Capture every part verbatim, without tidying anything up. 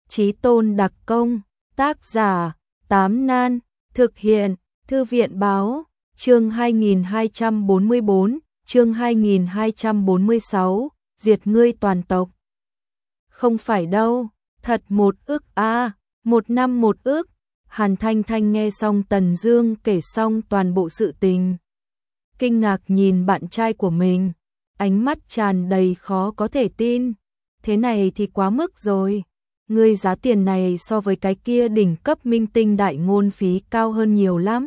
Chí tôn đặc công, tác giả, Tám Nan, thực hiện, Thư viện báo, chương hai nghìn hai trăm bốn mươi bốn, chương hai nghìn hai trăm bốn mươi sáu, diệt ngươi toàn tộc. Không phải đâu, thật một ức a, à, một năm một ức. Hàn Thanh Thanh nghe xong Tần Dương kể xong toàn bộ sự tình, kinh ngạc nhìn bạn trai của mình, ánh mắt tràn đầy khó có thể tin. Thế này thì quá mức rồi. Ngươi giá tiền này so với cái kia đỉnh cấp minh tinh đại ngôn phí cao hơn nhiều lắm.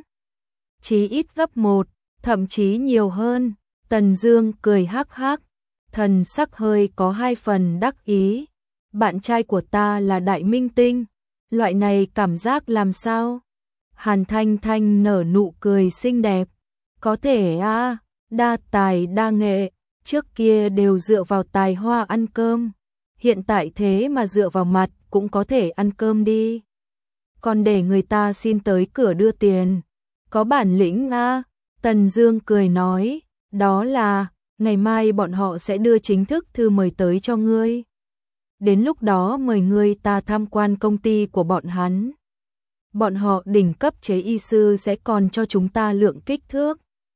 Chí ít gấp một, thậm chí nhiều hơn. Tần Dương cười hắc hắc, thần sắc hơi có hai phần đắc ý. Bạn trai của ta là đại minh tinh, loại này cảm giác làm sao? Hàn Thanh Thanh nở nụ cười xinh đẹp. Có thể a, à, đa tài đa nghệ, trước kia đều dựa vào tài hoa ăn cơm. Hiện tại thế mà dựa vào mặt cũng có thể ăn cơm đi. Còn để người ta xin tới cửa đưa tiền. Có bản lĩnh a, à? Tần Dương cười nói, đó là, ngày mai bọn họ sẽ đưa chính thức thư mời tới cho ngươi. Đến lúc đó mời ngươi ta tham quan công ty của bọn hắn. Bọn họ đỉnh cấp chế y sư sẽ còn cho chúng ta lượng kích thước.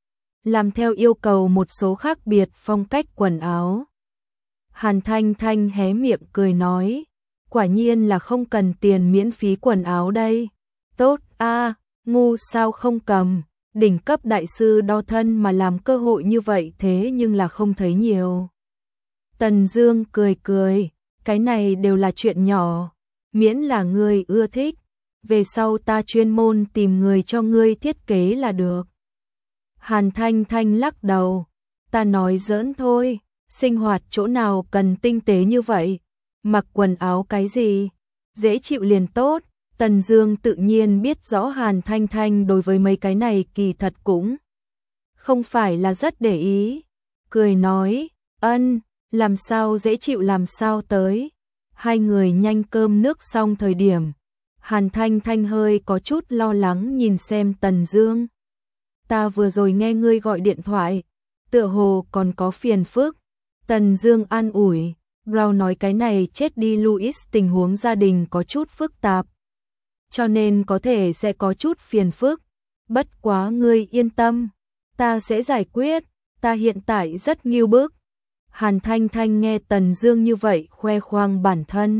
Làm theo yêu cầu một số khác biệt phong cách quần áo. Hàn Thanh Thanh hé miệng cười nói, quả nhiên là không cần tiền miễn phí quần áo đây. Tốt a, à, ngu sao không cầm, đỉnh cấp đại sư đo thân mà làm cơ hội như vậy thế nhưng là không thấy nhiều. Tần Dương cười cười, cái này đều là chuyện nhỏ, miễn là ngươi ưa thích, về sau ta chuyên môn tìm người cho ngươi thiết kế là được. Hàn Thanh Thanh lắc đầu, ta nói giỡn thôi. Sinh hoạt chỗ nào cần tinh tế như vậy, mặc quần áo cái gì, dễ chịu liền tốt. Tần Dương tự nhiên biết rõ Hàn Thanh Thanh đối với mấy cái này kỳ thật cũng không phải là rất để ý, cười nói, ân, làm sao dễ chịu làm sao tới. Hai người nhanh cơm nước xong thời điểm, Hàn Thanh Thanh hơi có chút lo lắng nhìn xem Tần Dương. Ta vừa rồi nghe ngươi gọi điện thoại, tựa hồ còn có phiền phức. Tần Dương an ủi, Brown nói cái này chết đi Louis tình huống gia đình có chút phức tạp, cho nên có thể sẽ có chút phiền phức. Bất quá ngươi yên tâm, ta sẽ giải quyết, ta hiện tại rất nghiêu bức. Hàn Thanh Thanh nghe Tần Dương như vậy khoe khoang bản thân,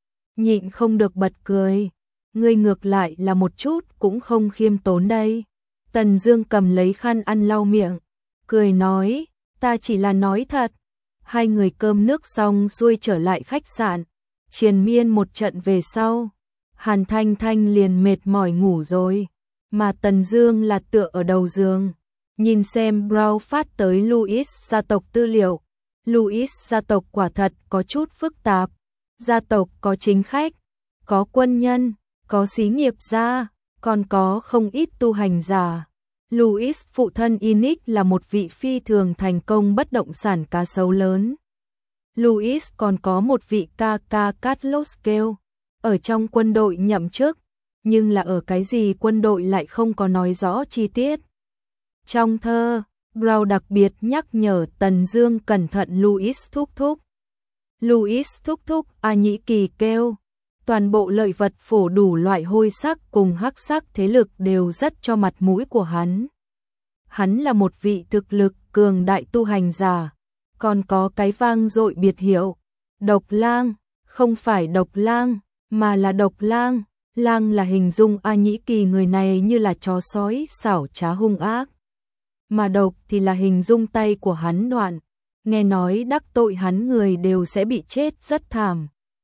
nhịn không được bật cười, ngươi ngược lại là một chút cũng không khiêm tốn đây. Tần Dương cầm lấy khăn ăn lau miệng, cười nói, ta chỉ là nói thật. Hai người cơm nước xong xuôi trở lại khách sạn, triền miên một trận về sau, Hàn Thanh Thanh liền mệt mỏi ngủ rồi, mà Tần Dương là tựa ở đầu giường, nhìn xem Brown phát tới Louis gia tộc tư liệu. Louis gia tộc quả thật có chút phức tạp, gia tộc có chính khách, có quân nhân, có xí nghiệp gia, còn có không ít tu hành giả. Louis phụ thân Inic là một vị phi thường thành công bất động sản cá sấu lớn. Louis còn có một vị ca ca Carlos Keo, ở trong quân đội nhậm chức, nhưng là ở cái gì quân đội lại không có nói rõ chi tiết. Trong thơ, Brown đặc biệt nhắc nhở Tần Dương cẩn thận Louis thúc thúc. Louis thúc thúc A Nhĩ Kỳ kêu, toàn bộ lợi vật phổ đủ loại hôi sắc cùng hắc sắc thế lực đều rất cho mặt mũi của hắn. Hắn là một vị thực lực cường đại tu hành giả, còn có cái vang dội biệt hiệu, Độc Lang, không phải Độc Lang, mà là Độc Lang. Lang là hình dung A Nhĩ Kỳ người này như là chó sói xảo trá hung ác, mà độc thì là hình dung tay của hắn đoạn, nghe nói đắc tội hắn người đều sẽ bị chết rất thảm.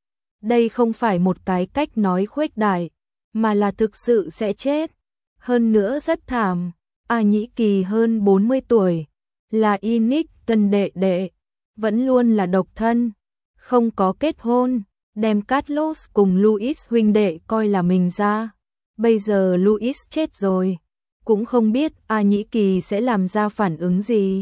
Đây không phải một cái cách nói khuếch đại, mà là thực sự sẽ chết, hơn nữa rất thảm. A Nhĩ Kỳ hơn bốn mươi tuổi, là Inic tân đệ đệ, vẫn luôn là độc thân, không có kết hôn, đem Carlos cùng Louis huynh đệ coi là mình ra. Bây giờ Louis chết rồi, cũng không biết A Nhĩ Kỳ sẽ làm ra phản ứng gì.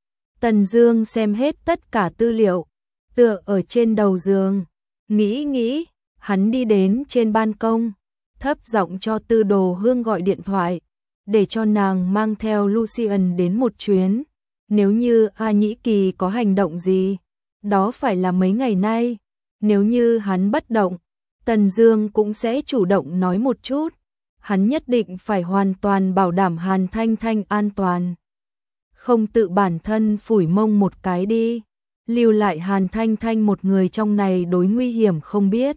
Tần Dương xem hết tất cả tư liệu, tựa ở trên đầu giường, nghĩ nghĩ, hắn đi đến trên ban công, thấp giọng cho Tư Đồ Hương gọi điện thoại, để cho nàng mang theo Lucian đến một chuyến. Nếu như A Nhĩ Kỳ có hành động gì, đó phải là mấy ngày nay, nếu như hắn bất động, Tần Dương cũng sẽ chủ động nói một chút. Hắn nhất định phải hoàn toàn bảo đảm Hàn Thanh Thanh an toàn. Không tự bản thân phủi mông một cái đi, lưu lại Hàn Thanh Thanh một người trong này đối nguy hiểm không biết.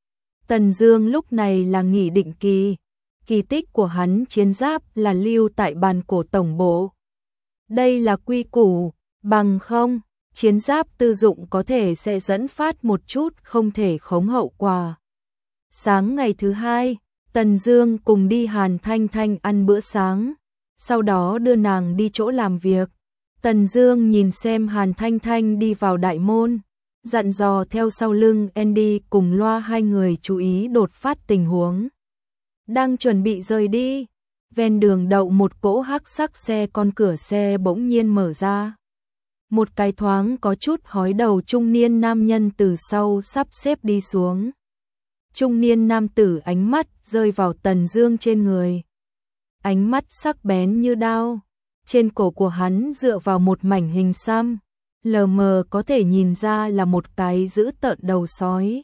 Tần Dương lúc này là nghỉ định kỳ, kỳ tích của hắn chiến giáp là lưu tại bàn cổ tổng bộ. Đây là quy củ, bằng không, chiến giáp tư dụng có thể sẽ dẫn phát một chút không thể khống hậu quả. Sáng ngày thứ hai, Tần Dương cùng đi Hàn Thanh Thanh ăn bữa sáng, sau đó đưa nàng đi chỗ làm việc. Tần Dương nhìn xem Hàn Thanh Thanh đi vào đại môn, dặn dò theo sau lưng Andy cùng loa hai người chú ý đột phát tình huống. Đang chuẩn bị rời đi, ven đường đậu một cỗ hắc sắc xe con, cửa xe bỗng nhiên mở ra. Một cái thoáng có chút hói đầu trung niên nam nhân từ sau sắp xếp đi xuống. Trung niên nam tử ánh mắt rơi vào Tần Dương trên người. Ánh mắt sắc bén như đao, trên cổ của hắn dựa vào một mảnh hình xăm, lờ mờ có thể nhìn ra là một cái dữ tợn đầu sói.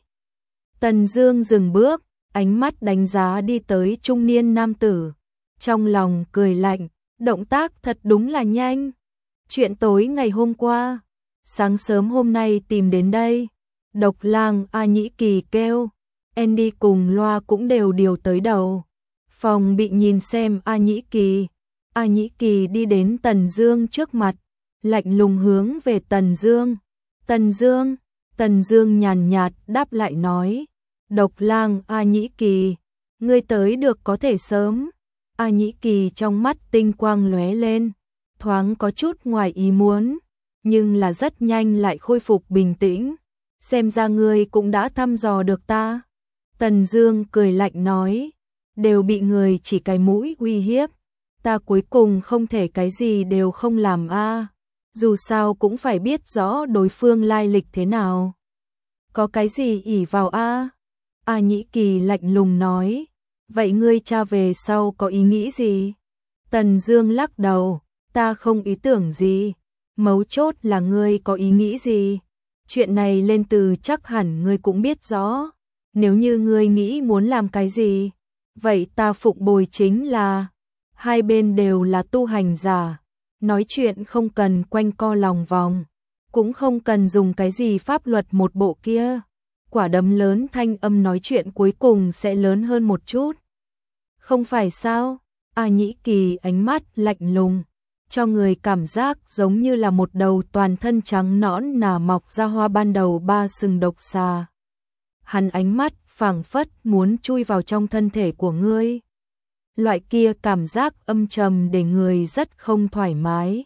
Tần Dương dừng bước, ánh mắt đánh giá đi tới trung niên nam tử, trong lòng cười lạnh, động tác thật đúng là nhanh. Chuyện tối ngày hôm qua, sáng sớm hôm nay tìm đến đây. Độc Lang A Nhĩ Kỳ kêu, Andy cùng loa cũng đều điều tới đầu. Phòng bị nhìn xem A Nhĩ Kỳ. A Nhĩ Kỳ đi đến Tần Dương trước mặt, lạnh lùng hướng về Tần Dương. Tần Dương, Tần Dương nhàn nhạt đáp lại nói, Độc Lang A Nhĩ Kỳ, ngươi tới được có thể sớm. A Nhĩ Kỳ trong mắt tinh quang lóe lên, thoáng có chút ngoài ý muốn, nhưng là rất nhanh lại khôi phục bình tĩnh. Xem ra ngươi cũng đã thăm dò được ta. Tần Dương cười lạnh nói, đều bị người chỉ cái mũi uy hiếp, ta cuối cùng không thể cái gì đều không làm a, à. Dù sao cũng phải biết rõ đối phương lai lịch thế nào. Có cái gì ỷ vào a? À? A Nhĩ Kỳ lạnh lùng nói, vậy ngươi tra về sau có ý nghĩ gì? Tần Dương lắc đầu, ta không ý tưởng gì, mấu chốt là ngươi có ý nghĩ gì? Chuyện này lên từ chắc hẳn ngươi cũng biết rõ, nếu như ngươi nghĩ muốn làm cái gì, vậy ta phụng bồi chính là, hai bên đều là tu hành giả, nói chuyện không cần quanh co lòng vòng, cũng không cần dùng cái gì pháp luật một bộ kia. Quả đấm lớn thanh âm nói chuyện cuối cùng sẽ lớn hơn một chút. Không phải sao? A Nhĩ Kỳ ánh mắt lạnh lùng, cho người cảm giác giống như là một đầu toàn thân trắng nõn nà mọc ra hoa ban đầu ba sừng độc xà. Hắn ánh mắt phảng phất muốn chui vào trong thân thể của ngươi. Loại kia cảm giác âm trầm để người rất không thoải mái.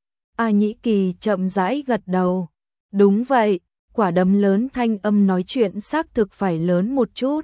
A Nhĩ Kỳ chậm rãi gật đầu. Đúng vậy, quả đấm lớn thanh âm nói chuyện xác thực phải lớn một chút.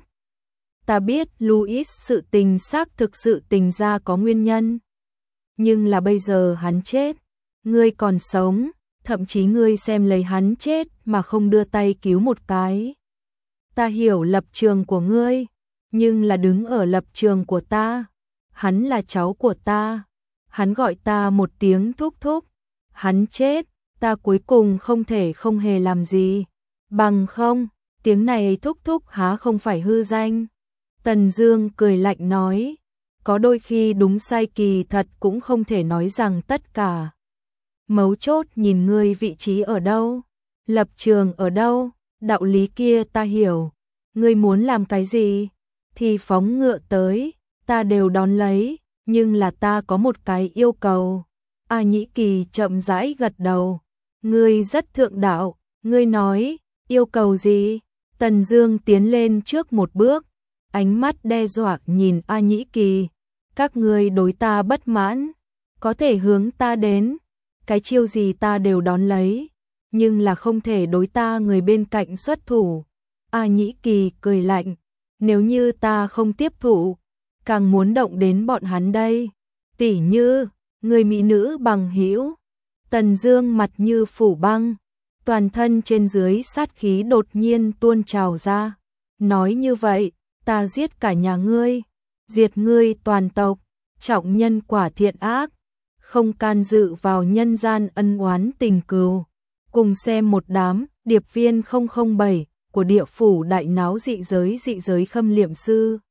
Ta biết Louis sự tình xác thực sự tình ra có nguyên nhân. Nhưng là bây giờ hắn chết, ngươi còn sống, thậm chí ngươi xem lấy hắn chết mà không đưa tay cứu một cái. Ta hiểu lập trường của ngươi, nhưng là đứng ở lập trường của ta. Hắn là cháu của ta, hắn gọi ta một tiếng thúc thúc, hắn chết, ta cuối cùng không thể không hề làm gì. Bằng không, tiếng này thúc thúc há không phải hư danh. Tần Dương cười lạnh nói, có đôi khi đúng sai kỳ thật cũng không thể nói rằng tất cả. Mấu chốt nhìn ngươi vị trí ở đâu, lập trường ở đâu, đạo lý kia ta hiểu. Ngươi muốn làm cái gì, thì phóng ngựa tới, ta đều đón lấy, nhưng là ta có một cái yêu cầu. A Nhĩ Kỳ chậm rãi gật đầu, ngươi rất thượng đạo, ngươi nói, yêu cầu gì? Tần Dương tiến lên trước một bước, ánh mắt đe dọa nhìn A Nhĩ Kỳ, các ngươi đối ta bất mãn, có thể hướng ta đến, cái chiêu gì ta đều đón lấy, nhưng là không thể đối ta người bên cạnh xuất thủ. A Nhĩ Kỳ cười lạnh, nếu như ta không tiếp thủ, càng muốn động đến bọn hắn đây. Tỷ như, người mỹ nữ bằng hữu. Tần Dương mặt như phủ băng, toàn thân trên dưới sát khí đột nhiên tuôn trào ra. Nói như vậy, ta giết cả nhà ngươi, diệt ngươi toàn tộc, trọng nhân quả thiện ác, không can dự vào nhân gian ân oán tình cừu. Cùng xem một đám điệp viên không không bảy, của địa phủ đại náo dị giới dị giới khâm liệm sư.